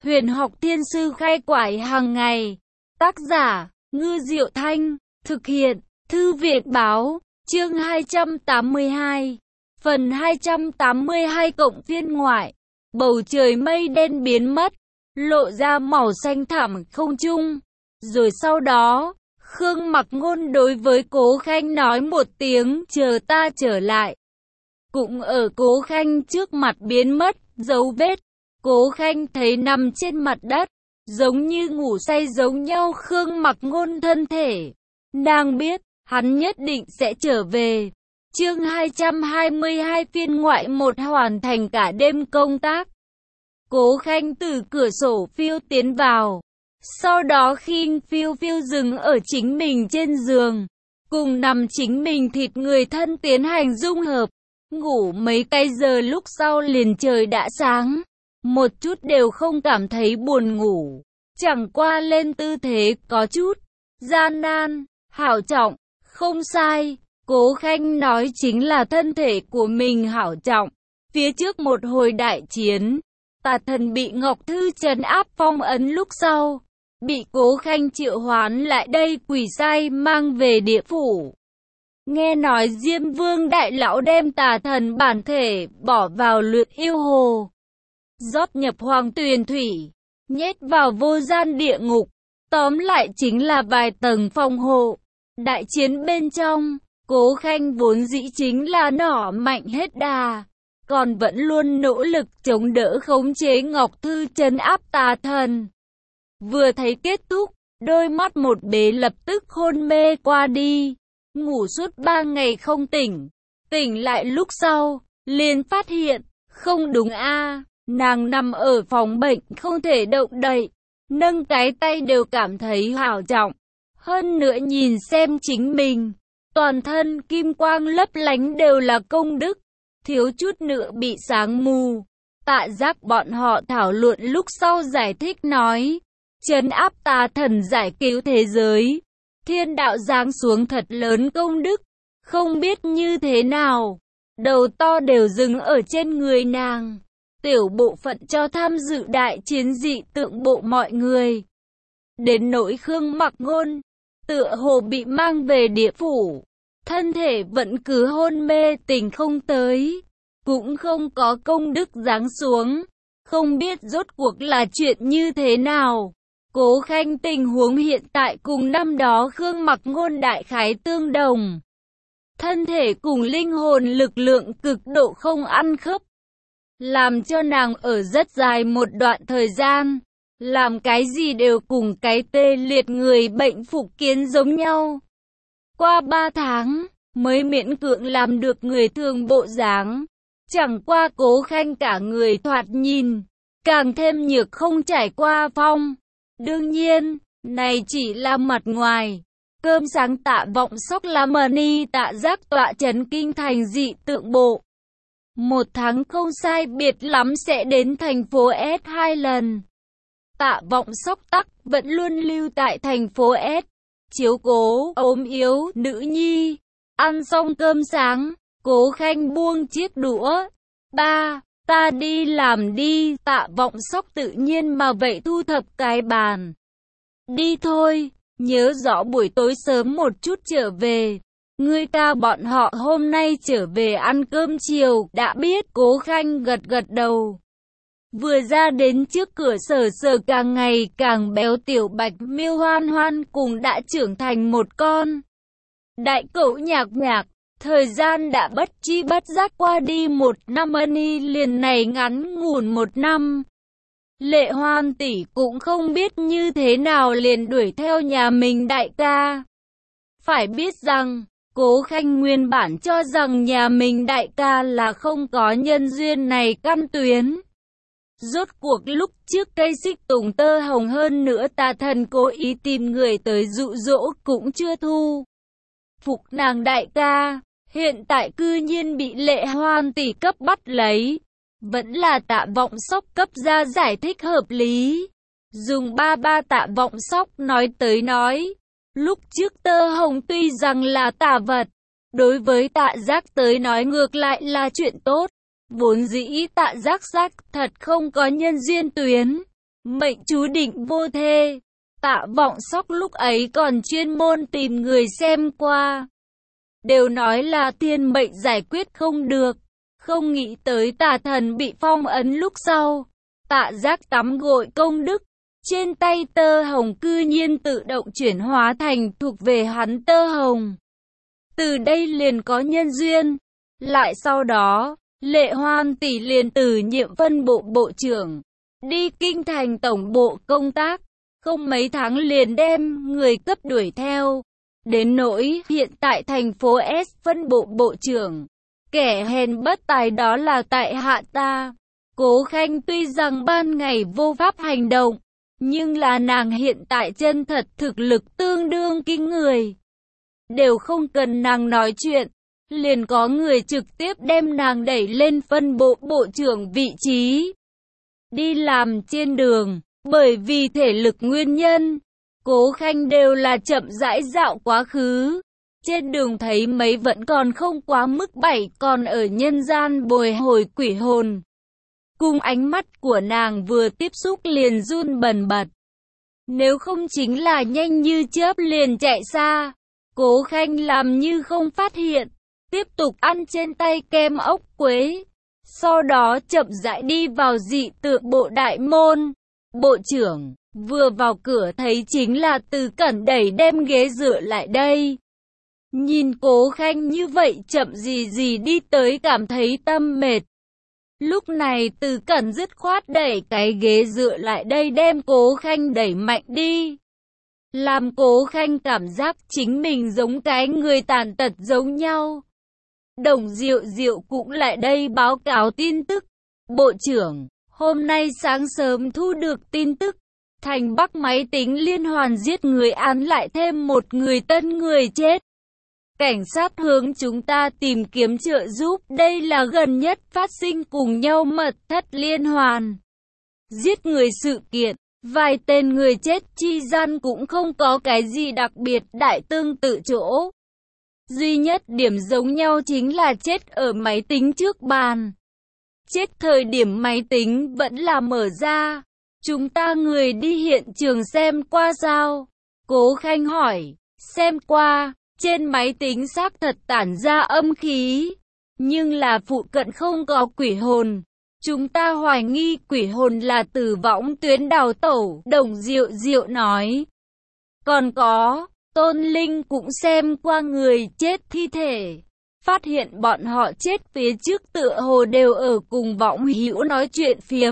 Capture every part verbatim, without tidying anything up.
Huyền học thiên sư khai quải hàng ngày. Tác giả, Ngư Diệu Thanh. Thực hiện, Thư viện Báo. Chương hai trăm tám mươi hai. Phần hai trăm tám mươi hai cộng phiên ngoại. Bầu trời mây đen biến mất, lộ ra màu xanh thẳm không trung. Rồi sau đó, Khương Mặc Ngôn đối với Cố Khanh nói một tiếng chờ ta trở lại. Cũng ở Cố Khanh trước mặt biến mất dấu vết. Cố Khanh thấy nằm trên mặt đất, giống như ngủ say giống nhau Khương Mặc Ngôn thân thể. Nàng biết, hắn nhất định sẽ trở về. Chương hai trăm hai mươi hai phiên ngoại một hoàn thành cả đêm công tác. Cố Khanh từ cửa sổ phiêu tiến vào. Sau đó khi phiêu phiêu dừng ở chính mình trên giường, cùng nằm chính mình thịt người thân tiến hành dung hợp. Ngủ mấy cái giờ lúc sau liền trời đã sáng. Một chút đều không cảm thấy buồn ngủ. Chẳng qua lên tư thế có chút gian nan, hảo trọng, không sai. Cố Khanh nói chính là thân thể của mình hảo trọng. Phía trước một hồi đại chiến, Tà Thần bị Ngọc Thư trấn áp phong ấn lúc sau, bị Cố Khanh triệu hoán lại đây quỷ sai mang về địa phủ. Nghe nói Diêm Vương đại lão đem Tà Thần bản thể bỏ vào luyện yêu hồ, rót nhập hoàng tuyền thủy, nhét vào vô gian địa ngục. Tóm lại chính là vài tầng phòng hộ. Đại chiến bên trong, Cố Khanh vốn dĩ chính là nỏ mạnh hết đà, còn vẫn luôn nỗ lực chống đỡ khống chế Ngọc Thư trấn áp Tà Thần. Vừa thấy kết thúc, đôi mắt một bế lập tức hôn mê qua đi, ngủ suốt ba ngày không tỉnh. Tỉnh lại lúc sau, liền phát hiện, không đúng a, nàng nằm ở phòng bệnh không thể động đậy, nâng cái tay đều cảm thấy hảo trọng. Hơn nữa nhìn xem chính mình, toàn thân kim quang lấp lánh đều là công đức, thiếu chút nữa bị sáng mù. Tạ Giác bọn họ thảo luận lúc sau giải thích nói, trấn áp Tà Thần giải cứu thế giới, thiên đạo giáng xuống thật lớn công đức, không biết như thế nào, đầu to đều dừng ở trên người nàng. Tiểu bộ phận cho tham dự đại chiến dị tượng bộ mọi người. Đến nỗi Khương Mặc Ngôn, tựa hồ bị mang về địa phủ, thân thể vẫn cứ hôn mê tỉnh không tới, cũng không có công đức giáng xuống, không biết rốt cuộc là chuyện như thế nào. Cố Khanh tình huống hiện tại cùng năm đó Khương Mặc Ngôn đại khái tương đồng. Thân thể cùng linh hồn lực lượng cực độ không ăn khớp, làm cho nàng ở rất dài một đoạn thời gian, làm cái gì đều cùng cái tê liệt người bệnh phục kiến giống nhau. Qua ba tháng, mới miễn cưỡng làm được người thường bộ dáng. Chẳng qua Cố Khanh cả người thoạt nhìn, càng thêm nhược không trải qua phong. Đương nhiên, này chỉ là mặt ngoài. Cơm sáng Tạ Vọng Sóc là Mani Tạ Giác tọa trấn kinh thành dị tượng bộ. Một tháng không sai biệt lắm sẽ đến thành phố S hai lần. Tạ Vọng Sóc tắc vẫn luôn lưu tại thành phố S, chiếu cố ốm yếu nữ nhi. Ăn xong cơm sáng, Cố Khanh buông chiếc đũa. Ba, ta đi làm đi. Tạ Vọng Sóc tự nhiên mà vậy thu thập cái bàn. Đi thôi, nhớ rõ buổi tối sớm một chút trở về. Ngươi ca bọn họ hôm nay trở về ăn cơm chiều, đã biết. Cố Khanh gật gật đầu. Vừa ra đến trước cửa Sở Sở càng ngày càng béo tiểu Bạch Miêu Hoan Hoan cùng đã trưởng thành một con đại cẩu Nhạc Nhạc. Thời gian đã bất chi bất giác qua đi một năm, Ân liền này ngắn ngủn một năm. Lệ Hoan tỷ cũng không biết như thế nào liền đuổi theo nhà mình đại ca. Phải biết rằng, Cố Khanh nguyên bản cho rằng nhà mình đại ca là không có nhân duyên này căn tuyến. Rốt cuộc lúc trước cây xích tùng tơ hồng, hơn nữa Tà Thần cố ý tìm người tới dụ dỗ cũng chưa thu phục nàng đại ca, hiện tại cư nhiên bị Lệ Hoan tỷ cấp bắt lấy. Vẫn là Tạ Vọng Sóc cấp ra giải thích hợp lý. Dùng ba ba Tạ Vọng Sóc nói tới nói, lúc trước tơ hồng tuy rằng là tà vật, đối với Tạ Giác tới nói ngược lại là chuyện tốt. Vốn dĩ Tạ Giác xác thật không có nhân duyên tuyến, mệnh chú định vô thê. Tạ Vọng Sóc lúc ấy còn chuyên môn tìm người xem qua. Đều nói là thiên mệnh giải quyết không được. Không nghĩ tới tà thần bị phong ấn lúc sau. Tạ Giác tắm gội công đức. Trên tay tơ hồng cư nhiên tự động chuyển hóa thành thuộc về hắn tơ hồng. Từ đây liền có nhân duyên. Lại sau đó, Lệ Hoan tỷ liền từ nhiệm phân bộ bộ trưởng. Đi kinh thành tổng bộ công tác. Không mấy tháng liền đem người cấp đuổi theo. Đến nỗi hiện tại thành phố S phân bộ bộ trưởng. Kẻ hèn bất tài đó là tại hạ ta. Cố Khanh tuy rằng ban ngày vô pháp hành động. Nhưng là nàng hiện tại chân thật thực lực tương đương kinh người. Đều không cần nàng nói chuyện. Liền có người trực tiếp đem nàng đẩy lên phân bộ bộ trưởng vị trí. Đi làm trên đường. Bởi vì thể lực nguyên nhân, Cố Khanh đều là chậm rãi dạo quá khứ. Trên đường thấy mấy vẫn còn không quá mức bảy còn ở nhân gian bồi hồi quỷ hồn. Cùng ánh mắt của nàng vừa tiếp xúc liền run bần bật. Nếu không chính là nhanh như chớp liền chạy xa. Cố Khanh làm như không phát hiện. Tiếp tục ăn trên tay kem ốc quế. Sau đó chậm rãi đi vào dị tượng bộ đại môn. Bộ trưởng, vừa vào cửa thấy chính là Từ Cẩn đẩy đem ghế dựa lại đây. Nhìn Cố Khanh như vậy chậm gì gì đi tới cảm thấy tâm mệt. Lúc này Từ Cẩn dứt khoát đẩy cái ghế dựa lại đây đem Cố Khanh đẩy mạnh đi. Làm Cố Khanh cảm giác chính mình giống cái người tàn tật giống nhau. Đồng Diệu Diệu cũng lại đây báo cáo tin tức. Bộ trưởng, hôm nay sáng sớm thu được tin tức. Thành Bắc máy tính liên hoàn giết người án lại thêm một người tân người chết. Cảnh sát hướng chúng ta tìm kiếm trợ giúp. Đây là gần nhất phát sinh cùng nhau mật thất liên hoàn. Giết người sự kiện. Vài tên người chết chi gian cũng không có cái gì đặc biệt đại tương tự chỗ. Duy nhất điểm giống nhau chính là chết ở máy tính trước bàn. Chết thời điểm máy tính vẫn là mở ra. Chúng ta người đi hiện trường xem qua sao? Cố Khanh hỏi. Xem qua, trên máy tính xác thật tản ra âm khí. Nhưng là phụ cận không có quỷ hồn. Chúng ta hoài nghi quỷ hồn là từ võng tuyến đào tẩu. Đồng Diệu Diệu nói. Còn có, Tôn Linh cũng xem qua người chết thi thể. Phát hiện bọn họ chết phía trước tựa hồ đều ở cùng võng hữu nói chuyện phiếm.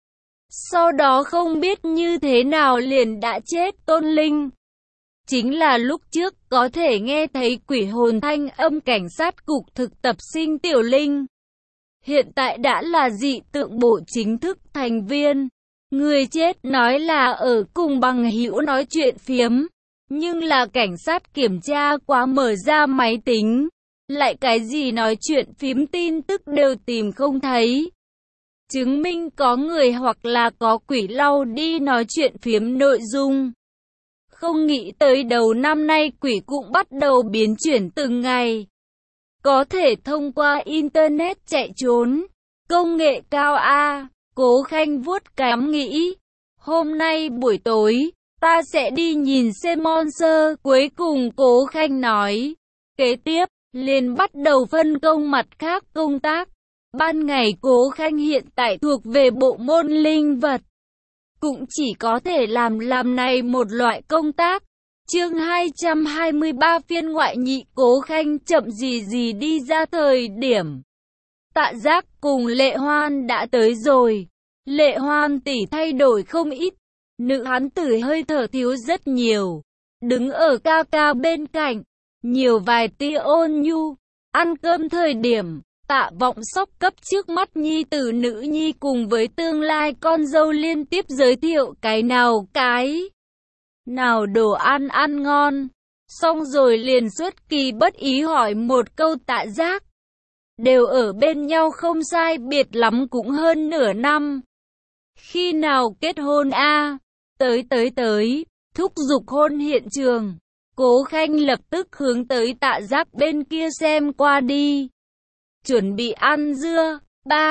Sau đó không biết như thế nào liền đã chết. Tôn Linh chính là lúc trước có thể nghe thấy quỷ hồn thanh âm cảnh sát cục thực tập sinh Tiểu Linh. Hiện tại đã là dị tượng bộ chính thức thành viên. Người chết nói là ở cùng bằng hữu nói chuyện phiếm. Nhưng là cảnh sát kiểm tra quá mở ra máy tính. Lại cái gì nói chuyện phím tin tức đều tìm không thấy. Chứng minh có người hoặc là có quỷ lau đi nói chuyện phiếm nội dung. Không nghĩ tới đầu năm nay quỷ cũng bắt đầu biến chuyển từng ngày. Có thể thông qua Internet chạy trốn. Công nghệ cao a. Cố Khanh vuốt cằm nghĩ. Hôm nay buổi tối, ta sẽ đi nhìn xem monster. Cuối cùng Cố Khanh nói. Kế tiếp, liền bắt đầu phân công mặt khác công tác. Ban ngày Cố Khanh hiện tại thuộc về bộ môn linh vật. Cũng chỉ có thể làm làm này một loại công tác. Chương hai trăm hai mươi ba phiên ngoại nhị. Cố Khanh chậm gì gì đi ra thời điểm. Tạ Giác cùng Lệ Hoan đã tới rồi. Lệ Hoan tỷ thay đổi không ít. Nữ hán tử hơi thở thiếu rất nhiều. Đứng ở ca ca bên cạnh. Nhiều vài tia ôn nhu. Ăn cơm thời điểm. Tạ Vọng Sóc cấp trước mắt nhi tử nữ nhi cùng với tương lai con dâu liên tiếp giới thiệu cái nào cái nào đồ ăn ăn ngon. Xong rồi liền xuất kỳ bất ý hỏi một câu Tạ Giác. Đều ở bên nhau không sai biệt lắm cũng hơn nửa năm. Khi nào kết hôn a? À? Tới tới tới, thúc giục hôn hiện trường. Cố Khanh lập tức hướng tới Tạ Giác bên kia xem qua đi. Chuẩn bị ăn dưa. Ba,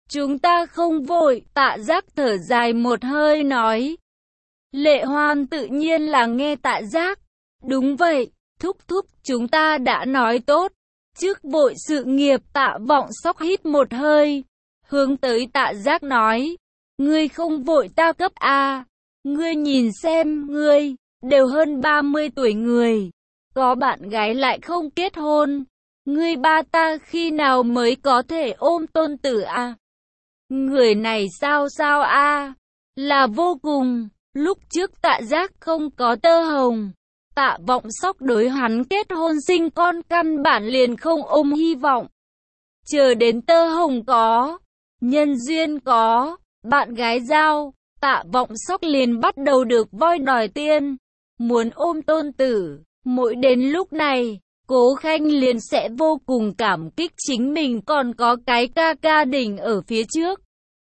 Chúng ta không vội, Tạ Giác thở dài một hơi nói. Lệ Hoan tự nhiên là nghe Tạ Giác. Đúng vậy, thúc thúc, chúng ta đã nói tốt. Trước vội sự nghiệp, Tạ Vọng Sóc hít một hơi, hướng tới Tạ Giác nói. Ngươi không vội ta cấp A. Ngươi nhìn xem, ngươi, đều hơn ba mươi tuổi người. Có bạn gái lại không kết hôn. Ngươi ba ta khi nào mới có thể ôm tôn tử A? Người này sao sao A? Là vô cùng. Lúc trước Tạ Giác không có tơ hồng. Tạ Vọng Sóc đối hắn kết hôn sinh con căn bản liền không ôm hy vọng. Chờ đến tơ hồng có, nhân duyên có, bạn gái giao, Tạ Vọng Sóc liền bắt đầu được voi đòi tiên, muốn ôm tôn tử. Mỗi đến lúc này, Cố Khanh liền sẽ vô cùng cảm kích chính mình còn có cái ca ca đỉnh ở phía trước.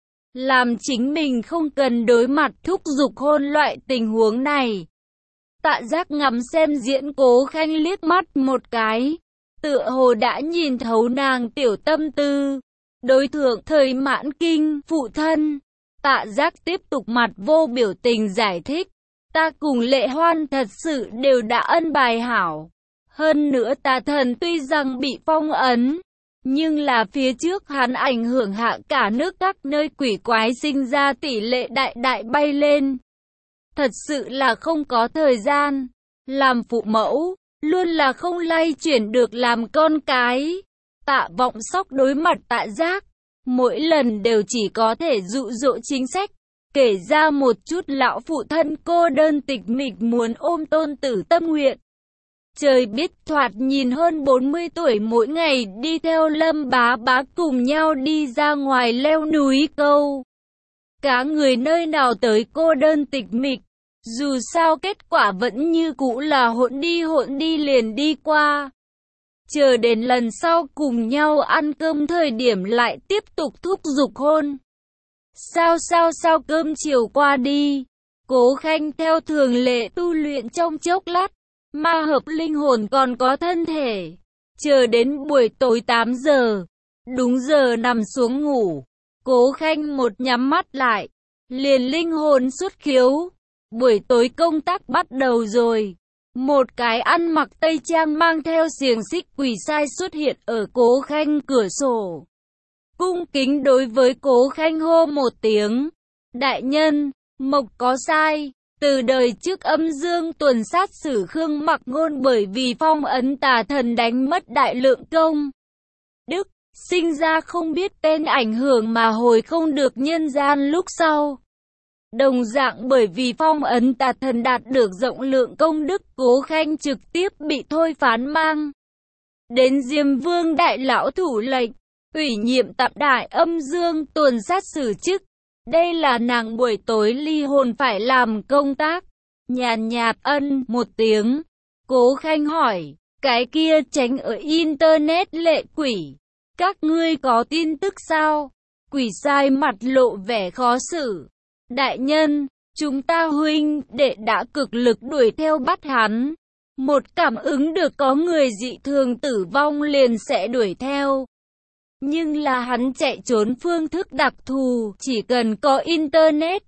Làm chính mình không cần đối mặt thúc giục hôn loại tình huống này. Tạ Giác ngắm xem diễn Cố Khanh liếc mắt một cái, tựa hồ đã nhìn thấu nàng tiểu tâm tư. Đối thượng thời mãn kinh, phụ thân. Tạ Giác tiếp tục mặt vô biểu tình giải thích. Ta cùng Lệ Hoan thật sự đều đã ân bài hảo. Hơn nữa tà thần tuy rằng bị phong ấn, nhưng là phía trước hắn ảnh hưởng hạ cả nước các nơi quỷ quái sinh ra tỷ lệ đại đại bay lên. Thật sự là không có thời gian. Làm phụ mẫu, luôn là không lay chuyển được làm con cái. Tạ Vọng Sóc đối mặt Tạ Giác, mỗi lần đều chỉ có thể dụ dỗ chính sách, kể ra một chút lão phụ thân cô đơn tịch mịch muốn ôm tôn tử tâm nguyện. Trời biết thoạt nhìn hơn bốn mươi tuổi mỗi ngày đi theo Lâm bá bá cùng nhau đi ra ngoài leo núi câu cá, người nơi nào tới cô đơn tịch mịch. Dù sao kết quả vẫn như cũ là hỗn đi hỗn đi liền đi qua. Chờ đến lần sau cùng nhau ăn cơm thời điểm lại tiếp tục thúc giục hôn. Sao sao sao cơm chiều qua đi, Cố Khanh theo thường lệ tu luyện trong chốc lát, ma hợp linh hồn còn có thân thể. Chờ đến buổi tối tám giờ, đúng giờ nằm xuống ngủ, Cố Khanh một nhắm mắt lại, liền linh hồn xuất khiếu. Buổi tối công tác bắt đầu rồi. Một cái ăn mặc tây trang mang theo xiềng xích quỷ sai xuất hiện ở Cố Khanh cửa sổ. Cung kính đối với Cố Khanh hô một tiếng. Đại nhân, Mộc có sai. Từ đời trước âm dương tuần sát xử Khương Mặc Ngôn bởi vì phong ấn tà thần đánh mất đại lượng công đức, sinh ra không biết tên ảnh hưởng mà hồi không được nhân gian lúc sau. Đồng dạng bởi vì phong ấn tà thần đạt được rộng lượng công đức, Cố Khanh trực tiếp bị thôi phán mang đến Diêm Vương đại lão thủ lệnh, ủy nhiệm tạm đại âm dương tuần sát xử chức. Đây là nàng buổi tối ly hồn phải làm công tác. Nhàn nhạt ân một tiếng, Cố Khanh hỏi, cái kia tránh ở internet lệ quỷ, các ngươi có tin tức sao? Quỷ sai mặt lộ vẻ khó xử. Đại nhân, chúng ta huynh đệ đã cực lực đuổi theo bắt hắn. Một cảm ứng được có người dị thường tử vong liền sẽ đuổi theo. Nhưng là hắn chạy trốn phương thức đặc thù, chỉ cần có internet.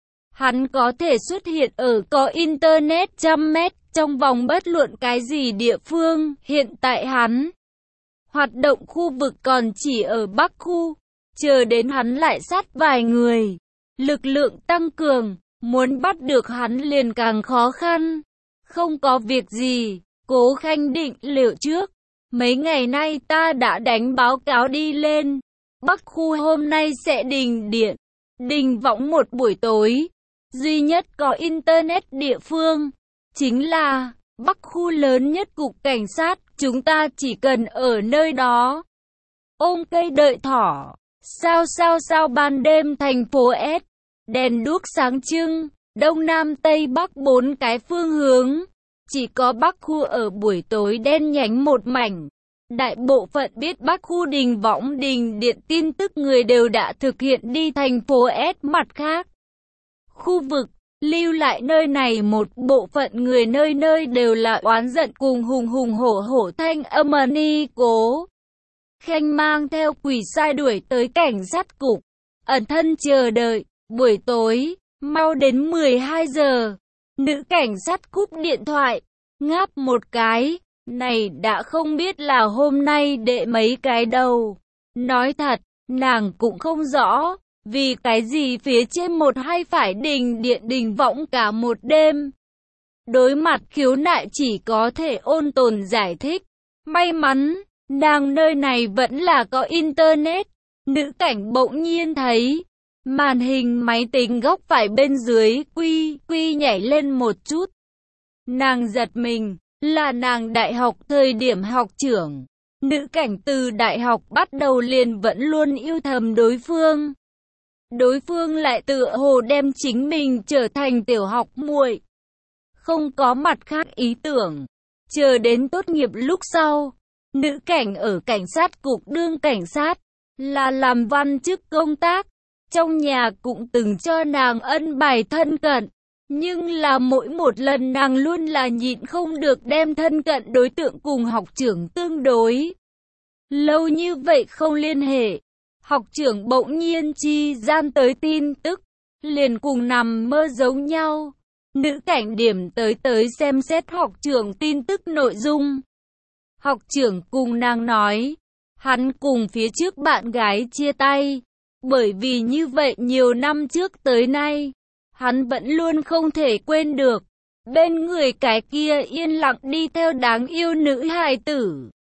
Hắn có thể xuất hiện ở có internet trăm mét trong vòng bất luận cái gì địa phương. Hiện tại hắn hoạt động khu vực còn chỉ ở Bắc khu. Chờ đến hắn lại sát vài người, lực lượng tăng cường, muốn bắt được hắn liền càng khó khăn. Không có việc gì, Cố Khanh định liệu trước. Mấy ngày nay ta đã đánh báo cáo đi lên. Bắc khu hôm nay sẽ đình điện, đình võng một buổi tối. Duy nhất có internet địa phương chính là Bắc khu lớn nhất cục cảnh sát. Chúng ta chỉ cần ở nơi đó ôm cây đợi thỏ. Sao sao sao ban đêm thành phố S, đèn đuốc sáng trưng, đông nam tây bắc bốn cái phương hướng. Chỉ có Bắc khu ở buổi tối đen nhánh một mảnh. Đại bộ phận biết Bắc khu đình võng đình điện tin tức người đều đã thực hiện đi thành phố S mặt khác khu vực, lưu lại nơi này một bộ phận người nơi nơi đều là oán giận cùng hùng hùng hổ hổ thanh âm ni. Cố Khanh mang theo quỷ sai đuổi tới cảnh sát cục. ẩn thân chờ đợi. Buổi tối, mau đến mười hai giờ, nữ cảnh sát cúp điện thoại, ngáp một cái, này đã không biết là hôm nay đệ mấy cái đầu. Nói thật, nàng cũng không rõ, vì cái gì phía trên một hay phải đình điện đình võng cả một đêm. Đối mặt khiếu nại chỉ có thể ôn tồn giải thích. May mắn, nàng nơi này vẫn là có internet. Nữ cảnh bỗng nhiên thấy màn hình máy tính góc phải bên dưới quy quy nhảy lên một chút. Nàng giật mình, là nàng đại học thời điểm học trưởng. Nữ cảnh từ đại học bắt đầu liền vẫn luôn yêu thầm đối phương. Đối phương lại tựa hồ đem chính mình trở thành tiểu học muội. Không có mặt khác ý tưởng. Chờ đến tốt nghiệp lúc sau, nữ cảnh ở cảnh sát cục đương cảnh sát, là làm văn chức công tác. Trong nhà cũng từng cho nàng ân bài thân cận. Nhưng là mỗi một lần nàng luôn là nhịn không được đem thân cận đối tượng cùng học trưởng tương đối. Lâu như vậy không liên hệ. Học trưởng bỗng nhiên chi gian tới tin tức, liền cùng nằm mơ giống nhau. Nữ cảnh điểm tới tới xem xét học trưởng tin tức nội dung. Học trưởng cùng nàng nói, hắn cùng phía trước bạn gái chia tay. Bởi vì như vậy nhiều năm trước tới nay, hắn vẫn luôn không thể quên được. Bên người cái kia yên lặng đi theo đáng yêu nữ hài tử.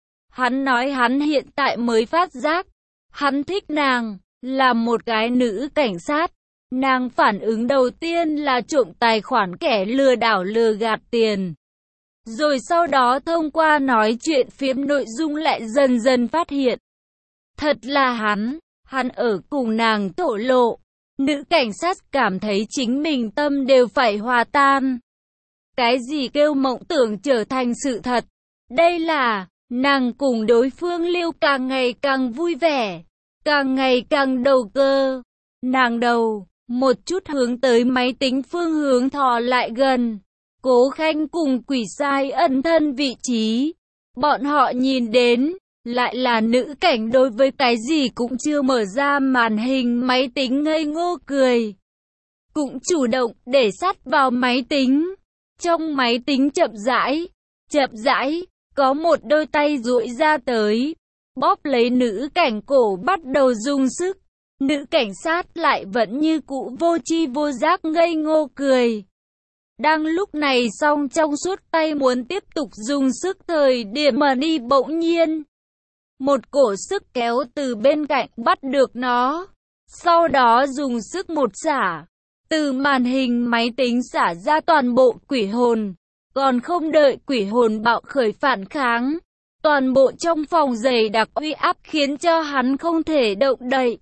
Hắn nói hắn hiện tại mới phát giác, hắn thích nàng, là một cái nữ cảnh sát. Nàng phản ứng đầu tiên là trộm tài khoản kẻ lừa đảo lừa gạt tiền. Rồi sau đó thông qua nói chuyện phiếm nội dung lại dần dần phát hiện. Thật là hắn, hắn ở cùng nàng thổ lộ. Nữ cảnh sát cảm thấy chính mình tâm đều phải hòa tan. Cái gì kêu mộng tưởng trở thành sự thật? Đây là, nàng cùng đối phương lưu càng ngày càng vui vẻ, càng ngày càng đầu cơ. Nàng đầu, một chút hướng tới máy tính phương hướng thò lại gần. Cố Khanh cùng quỷ sai ẩn thân vị trí. Bọn họ nhìn đến, lại là nữ cảnh đối với cái gì cũng chưa mở ra màn hình máy tính ngây ngô cười. Cũng chủ động để sát vào máy tính. Trong máy tính chậm rãi, chậm rãi, có một đôi tay duỗi ra tới, bóp lấy nữ cảnh cổ bắt đầu dùng sức. Nữ cảnh sát lại vẫn như cũ vô tri vô giác ngây ngô cười. Đang lúc này song trong suốt tay muốn tiếp tục dùng sức thời điểm mà đi bỗng nhiên. Một cổ sức kéo từ bên cạnh bắt được nó. Sau đó dùng sức một xả. Từ màn hình máy tính xả ra toàn bộ quỷ hồn. Còn không đợi quỷ hồn bạo khởi phản kháng. Toàn bộ trong phòng dày đặc uy áp khiến cho hắn không thể động đậy.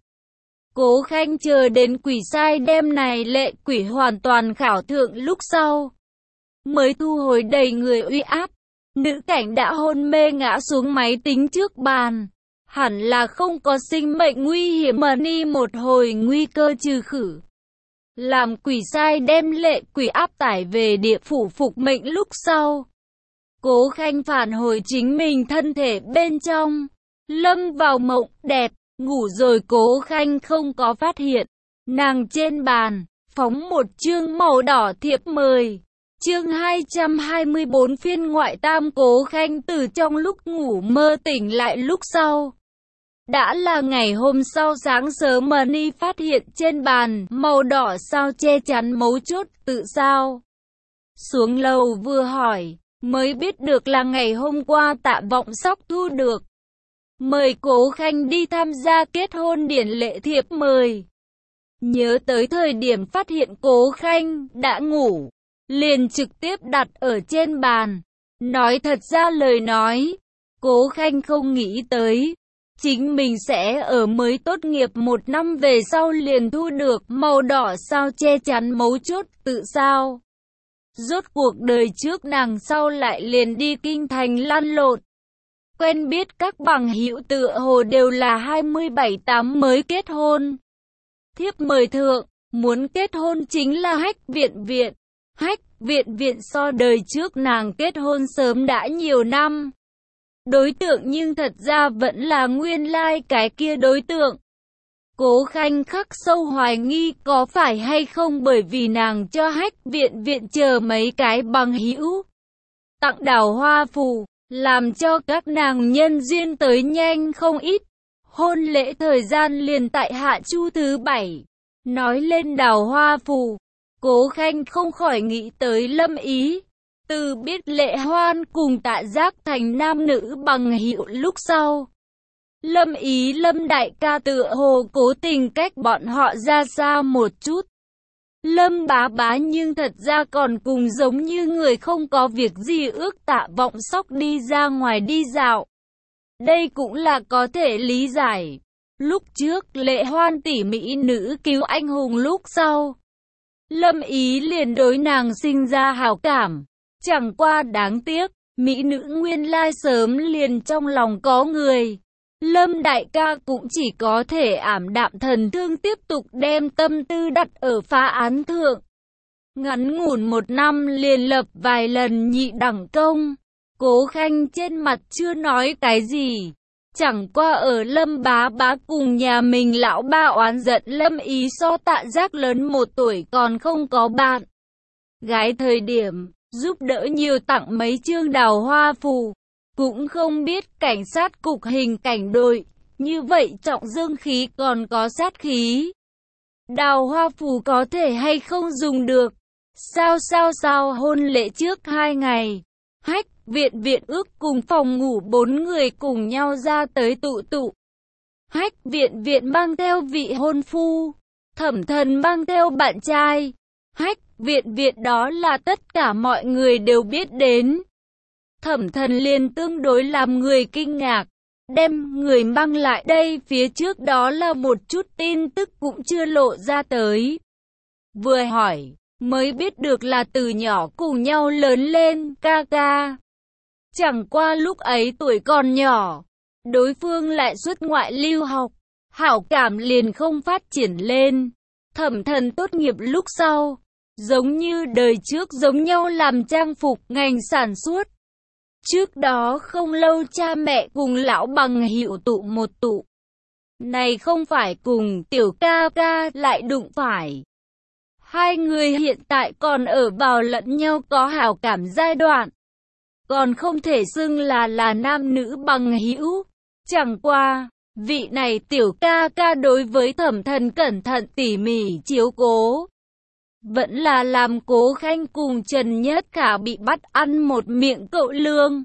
Cố Khanh chờ đến quỷ sai đem này lệ quỷ hoàn toàn khảo thượng lúc sau. Mới thu hồi đầy người uy áp. Nữ cảnh đã hôn mê ngã xuống máy tính trước bàn. Hẳn là không có sinh mệnh nguy hiểm mà ni một hồi nguy cơ trừ khử. Làm quỷ sai đem lệ quỷ áp tải về địa phủ phục mệnh lúc sau. Cố Khanh phản hồi chính mình thân thể bên trong. Lâm vào mộng đẹp, ngủ rồi Cố Khanh không có phát hiện. Nàng trên bàn, phóng một chương màu đỏ thiệp mời. Chương hai trăm hai mươi bốn phiên ngoại tam. Cố Khanh từ trong lúc ngủ mơ tỉnh lại lúc sau. Đã là ngày hôm sau sáng sớm mà ni phát hiện trên bàn màu đỏ sao che chắn mấu chốt tự sao. Xuống lầu vừa hỏi, mới biết được là ngày hôm qua Tạ Vọng Sóc thu được. Mời Cố Khanh đi tham gia kết hôn điển lễ thiệp mời. Nhớ tới thời điểm phát hiện Cố Khanh đã ngủ, liền trực tiếp đặt ở trên bàn. Nói thật ra lời nói, Cố Khanh không nghĩ tới. Chính mình sẽ ở mới tốt nghiệp một năm về sau liền thu được màu đỏ sao che chắn mấu chốt tự sao. Rốt cuộc đời trước nàng sau lại liền đi kinh thành lăn lộn. Quen biết các bằng hữu tựa hồ đều là hai mươi bảy tám mới kết hôn. Thiếp mời thượng, muốn kết hôn chính là Hách Viện Viện. Hách Viện Viện so đời trước nàng kết hôn sớm đã nhiều năm. Đối tượng nhưng thật ra vẫn là nguyên lai like cái kia đối tượng. Cố Khanh khắc sâu hoài nghi có phải hay không bởi vì nàng cho Hách Viện Viện chờ mấy cái bằng hữu tặng đào hoa phù, làm cho các nàng nhân duyên tới nhanh không ít. Hôn lễ thời gian liền tại hạ chu thứ bảy. Nói lên đào hoa phù, Cố Khanh không khỏi nghĩ tới Lâm Ý. Từ biết Lệ Hoan cùng Tạ Giác thành nam nữ bằng hữu lúc sau, Lâm Ý Lâm đại ca tựa hồ cố tình cách bọn họ ra xa một chút. Lâm bá bá nhưng thật ra còn cùng giống như người không có việc gì ước Tạ Vọng Sóc đi ra ngoài đi dạo. Đây cũng là có thể lý giải. Lúc trước Lệ Hoan tỷ mỹ nữ cứu anh hùng lúc sau, Lâm Ý liền đối nàng sinh ra hảo cảm. Chẳng qua đáng tiếc, mỹ nữ nguyên lai sớm liền trong lòng có người. Lâm đại ca cũng chỉ có thể ảm đạm thần thương tiếp tục đem tâm tư đặt ở phá án thượng. Ngắn ngủn một năm liền lập vài lần nhị đẳng công. Cố Khanh trên mặt chưa nói cái gì. Chẳng qua ở Lâm bá bá cùng nhà mình lão ba oán giận Lâm Ý so Tạ Giác lớn một tuổi còn không có bạn gái thời điểm, giúp đỡ nhiều tặng mấy chương đào hoa phù. Cũng không biết cảnh sát cục hình cảnh đội, như vậy trọng dương khí còn có sát khí. Đào hoa phù có thể hay không dùng được. Sao sao sao hôn lễ trước hai ngày, Hách Viện Viện ước cùng phòng ngủ bốn người cùng nhau ra tới tụ tụ. Hách Viện Viện mang theo vị hôn phu, Thẩm Thần mang theo bạn trai. Hách Viện Viện đó là tất cả mọi người đều biết đến. Thẩm Thần liền tương đối làm người kinh ngạc, đem người mang lại đây phía trước đó là một chút tin tức cũng chưa lộ ra tới. Vừa hỏi, mới biết được là từ nhỏ cùng nhau lớn lên, ca ca. Chẳng qua lúc ấy tuổi còn nhỏ, đối phương lại xuất ngoại lưu học, hảo cảm liền không phát triển lên. Thẩm Thần tốt nghiệp lúc sau, giống như đời trước giống nhau làm trang phục ngành sản xuất. Trước đó không lâu cha mẹ cùng lão bằng hữu tụ một tụ. Này không phải cùng tiểu ca ca lại đụng phải. Hai người hiện tại còn ở vào lẫn nhau có hảo cảm giai đoạn. Còn không thể xưng là là nam nữ bằng hữu. Chẳng qua, vị này tiểu ca ca đối với Thẩm Thần cẩn thận tỉ mỉ chiếu cố. Vẫn là làm Cố Khanh cùng Trần Nhất Khả bị bắt ăn một miệng cậu lương.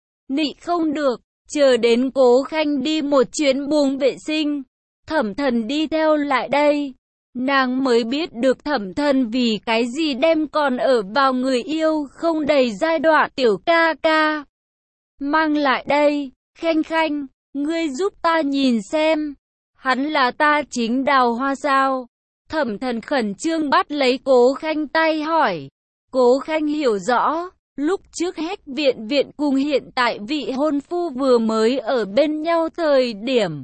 Nị không được, chờ đến Cố Khanh đi một chuyến buồng vệ sinh, Thẩm Thần đi theo lại đây. Nàng mới biết được Thẩm Thần vì cái gì đem còn ở vào người yêu không đầy giai đoạn tiểu ca ca mang lại đây. Khanh Khanh, ngươi giúp ta nhìn xem, hắn là ta chính đào hoa sao? Thẩm Thần khẩn trương bắt lấy Cố Khanh tay hỏi. Cố Khanh hiểu rõ, lúc trước Hách Viện Viện cùng hiện tại vị hôn phu vừa mới ở bên nhau thời điểm,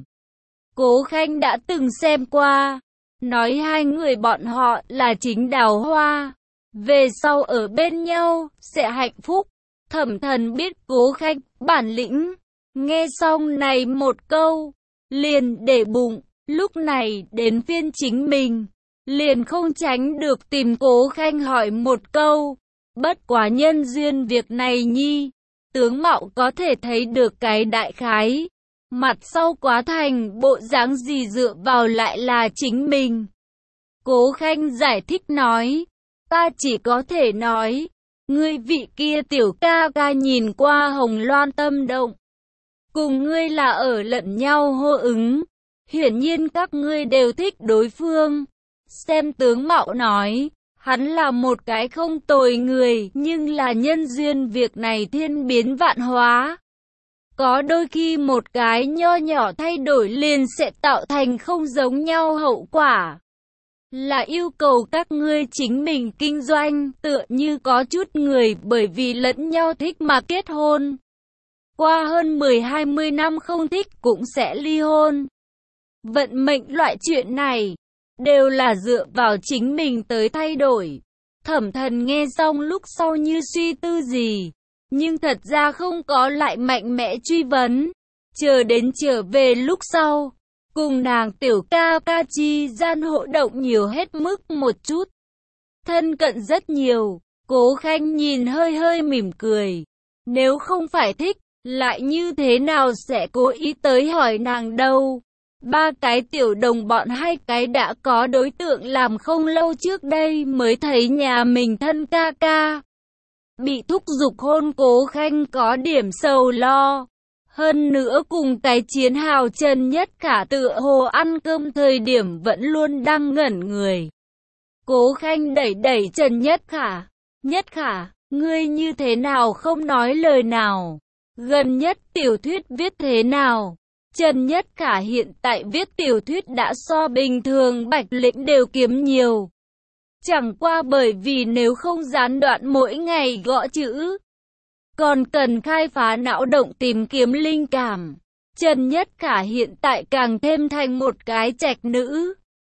Cố Khanh đã từng xem qua, nói hai người bọn họ là chính đào hoa, về sau ở bên nhau sẽ hạnh phúc. Thẩm Thần biết Cố Khanh bản lĩnh, nghe xong này một câu, liền để bụng. Lúc này đến phiên chính mình, liền không tránh được tìm Cố Khanh hỏi một câu. Bất quá nhân duyên việc này nhi, tướng mạo có thể thấy được cái đại khái. Mặt sau quá thành bộ dáng gì dựa vào lại là chính mình. Cố Khanh giải thích nói, ta chỉ có thể nói, ngươi vị kia tiểu ca ca nhìn qua hồng loan tâm động, cùng ngươi là ở lẫn nhau hô ứng. Hiển nhiên các ngươi đều thích đối phương. Xem tướng mạo nói, hắn là một cái không tồi người, nhưng là nhân duyên việc này thiên biến vạn hóa. Có đôi khi một cái nho nhỏ thay đổi liền sẽ tạo thành không giống nhau hậu quả. Là yêu cầu các ngươi chính mình kinh doanh, tựa như có chút người bởi vì lẫn nhau thích mà kết hôn. Qua hơn mười hai mươi năm không thích cũng sẽ ly hôn. Vận mệnh loại chuyện này, đều là dựa vào chính mình tới thay đổi. Thẩm Thần nghe xong lúc sau như suy tư gì, nhưng thật ra không có lại mạnh mẽ truy vấn. Chờ đến trở về lúc sau, cùng nàng tiểu ca ca chi gian hộ động nhiều hết mức một chút. Thân cận rất nhiều, Cố Khanh nhìn hơi hơi mỉm cười. Nếu không phải thích, lại như thế nào sẽ cố ý tới hỏi nàng đâu. Ba cái tiểu đồng bọn hai cái đã có đối tượng làm không lâu trước đây mới thấy nhà mình thân ca ca bị thúc giục hôn, Cố Khanh có điểm sầu lo. Hơn nữa cùng cái chiến hào Trần Nhất Khả tựa hồ ăn cơm thời điểm vẫn luôn đang ngẩn người. Cố Khanh đẩy đẩy Trần Nhất Khả. Nhất Khả, ngươi như thế nào không nói lời nào? Gần nhất tiểu thuyết viết thế nào? Trần Nhất Khả hiện tại viết tiểu thuyết đã so bình thường Bạch Lĩnh đều kiếm nhiều. Chẳng qua bởi vì nếu không gián đoạn mỗi ngày gõ chữ, còn cần khai phá não động tìm kiếm linh cảm. Trần Nhất Khả hiện tại càng thêm thành một cái trạch nữ.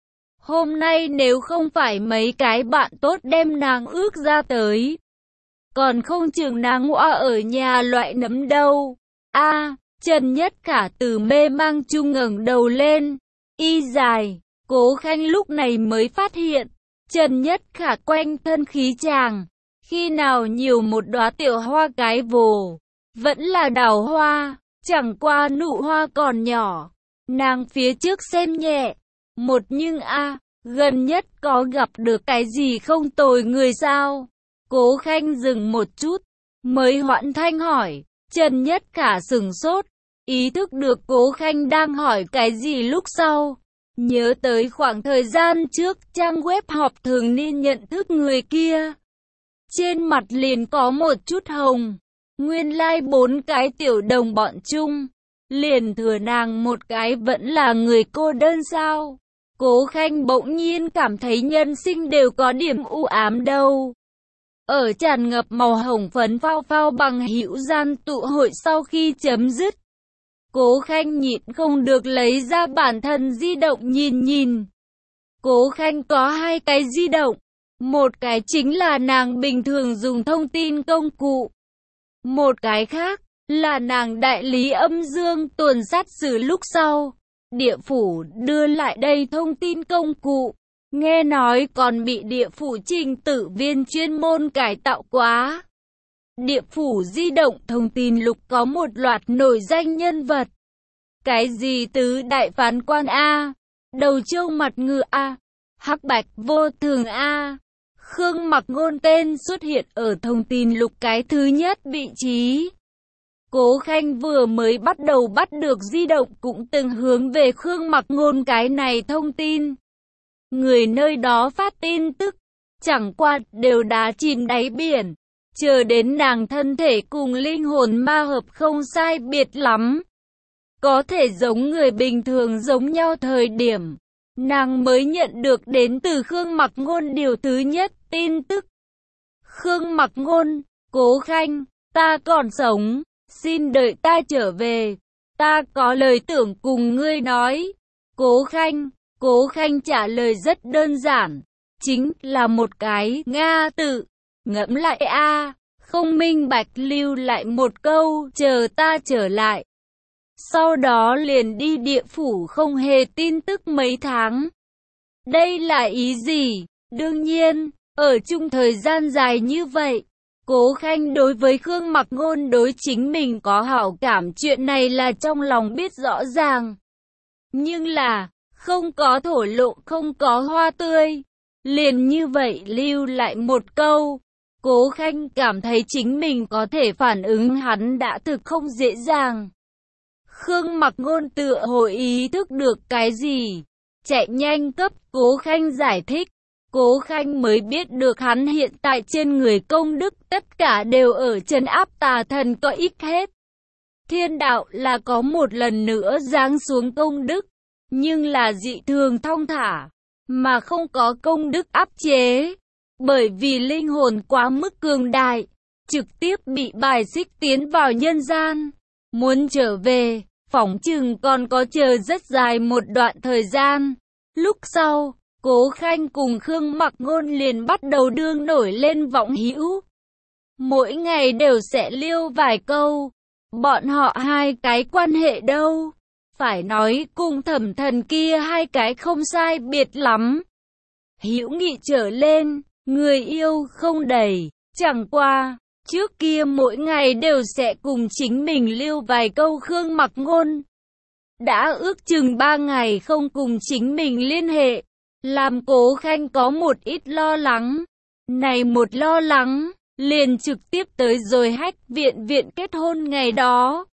Hôm nay nếu không phải mấy cái bạn tốt đem nàng ước ra tới, còn không chừng nàng ngõa ở nhà loại nấm đâu. A, à, Trần Nhất Khả từ mê mang chung ngẩng đầu lên. Y dài, Cố Khanh lúc này mới phát hiện, Trần Nhất Khả quanh thân khí chàng, khi nào nhiều một đóa tiểu hoa cái vồ, vẫn là đào hoa, chẳng qua nụ hoa còn nhỏ. Nàng phía trước xem nhẹ, một nhưng a, à, gần nhất có gặp được cái gì không tồi người sao? Cố Khanh dừng một chút, mới hoãn thanh hỏi. Trần Nhất Khả sửng sốt, ý thức được Cố Khanh đang hỏi cái gì lúc sau. Nhớ tới khoảng thời gian trước trang web họp thường niên nhận thức người kia. Trên mặt liền có một chút hồng. Nguyên lai like bốn cái tiểu đồng bọn chung, liền thừa nàng một cái vẫn là người cô đơn sao? Cố Khanh bỗng nhiên cảm thấy nhân sinh đều có điểm u ám đâu. Ở tràn ngập màu hồng phấn phao phao bằng hữu gian tụ hội sau khi chấm dứt, Cố Khanh nhịn không được lấy ra bản thân di động nhìn nhìn. Cố Khanh có hai cái di động, một cái chính là nàng bình thường dùng thông tin công cụ, một cái khác là nàng đại lý âm dương tuần sát xử lúc sau địa phủ đưa lại đây thông tin công cụ. Nghe nói còn bị địa phủ trình tự viên chuyên môn cải tạo quá. Địa phủ di động thông tin lục có một loạt nổi danh nhân vật. Cái gì tứ đại phán quan A, đầu trâu mặt ngựa A, hắc bạch vô thường A. Khương Mặc Ngôn tên xuất hiện ở thông tin lục cái thứ nhất vị trí. Cố Khanh vừa mới bắt đầu bắt được di động cũng từng hướng về Khương Mặc Ngôn cái này thông tin. Người nơi đó phát tin tức, chẳng qua đều đá chìm đáy biển, chờ đến nàng thân thể cùng linh hồn ma hợp không sai biệt lắm, có thể giống người bình thường giống nhau thời điểm, nàng mới nhận được đến từ Khương Mặc Ngôn điều thứ nhất tin tức. Khương Mặc Ngôn, Cố Khanh, ta còn sống, xin đợi ta trở về, ta có lời tưởng cùng ngươi nói. Cố Khanh, Cố Khanh trả lời rất đơn giản, chính là một cái Nga tự. Ngẫm lại a, không minh bạch lưu lại một câu, chờ ta trở lại. Sau đó liền đi địa phủ không hề tin tức mấy tháng. Đây là ý gì? Đương nhiên, ở chung thời gian dài như vậy, Cố Khanh đối với Khương Mặc Ngôn đối chính mình có hảo cảm chuyện này là trong lòng biết rõ ràng. Nhưng là, không có thổ lộ, không có hoa tươi. Liền như vậy lưu lại một câu. Cố Khanh cảm thấy chính mình có thể phản ứng hắn đã thực không dễ dàng. Khương Mặc Ngôn tựa hồ ý thức được cái gì, chạy nhanh cấp Cố Khanh giải thích. Cố Khanh mới biết được hắn hiện tại trên người công đức tất cả đều ở trấn áp tà thần có ích hết. Thiên đạo là có một lần nữa giáng xuống công đức, nhưng là dị thường thong thả, mà không có công đức áp chế. Bởi vì linh hồn quá mức cường đại, trực tiếp bị bài xích tiến vào nhân gian. Muốn trở về, phỏng chừng còn có chờ rất dài một đoạn thời gian. Lúc sau, Cố Khanh cùng Khương Mặc Ngôn liền bắt đầu đương nổi lên vọng hữu. Mỗi ngày đều sẽ liêu vài câu. Bọn họ hai cái quan hệ đâu? Phải nói cùng Thẩm Thần kia hai cái không sai biệt lắm. Hữu nghị trở lên, người yêu không đầy, chẳng qua, trước kia mỗi ngày đều sẽ cùng chính mình lưu vài câu Khương Mặc Ngôn. Đã ước chừng ba ngày không cùng chính mình liên hệ, làm Cố Khanh có một ít lo lắng. Này một lo lắng, liền trực tiếp tới rồi Hách Viện Viện kết hôn ngày đó.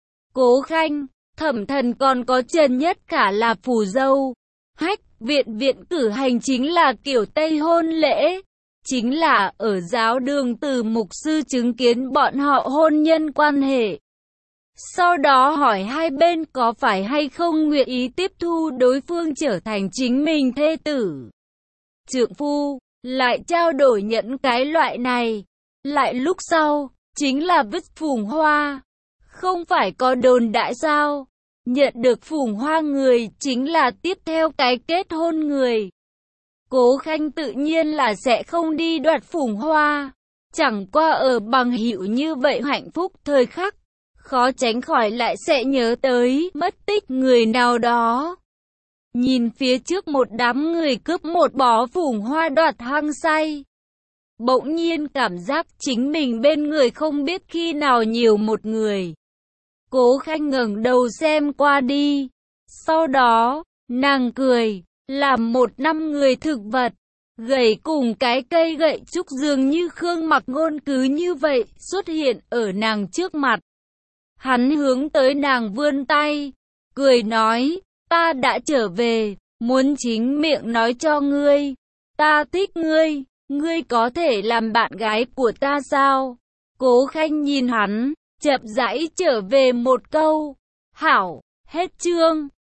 Cố Khanh, Thẩm Thần còn có Trần Nhất Khả là phù dâu. Hách Viện Viện cử hành chính là kiểu Tây hôn lễ. Chính là ở giáo đường từ mục sư chứng kiến bọn họ hôn nhân quan hệ. Sau đó hỏi hai bên có phải hay không nguyện ý tiếp thu đối phương trở thành chính mình thê tử. Trượng phu, lại trao đổi nhẫn cái loại này. Lại lúc sau, chính là vứt phùng hoa. Không phải có đồn đại sao? Nhận được phùng hoa người chính là tiếp theo cái kết hôn người. Cố Khanh tự nhiên là sẽ không đi đoạt phùng hoa. Chẳng qua ở bằng hữu như vậy hạnh phúc thời khắc, khó tránh khỏi lại sẽ nhớ tới mất tích người nào đó. Nhìn phía trước một đám người cướp một bó phùng hoa đoạt hăng say. Bỗng nhiên cảm giác chính mình bên người không biết khi nào nhiều một người. Cố Khanh ngẩng đầu xem qua đi. Sau đó, nàng cười, làm một năm người thực vật. Gậy cùng cái cây gậy trúc dường như Khương Mặc Ngôn cứ như vậy xuất hiện ở nàng trước mặt. Hắn hướng tới nàng vươn tay, cười nói, ta đã trở về, muốn chính miệng nói cho ngươi. Ta thích ngươi, ngươi có thể làm bạn gái của ta sao? Cố Khanh nhìn hắn, chậm rãi trở về một câu, hảo, hết chương.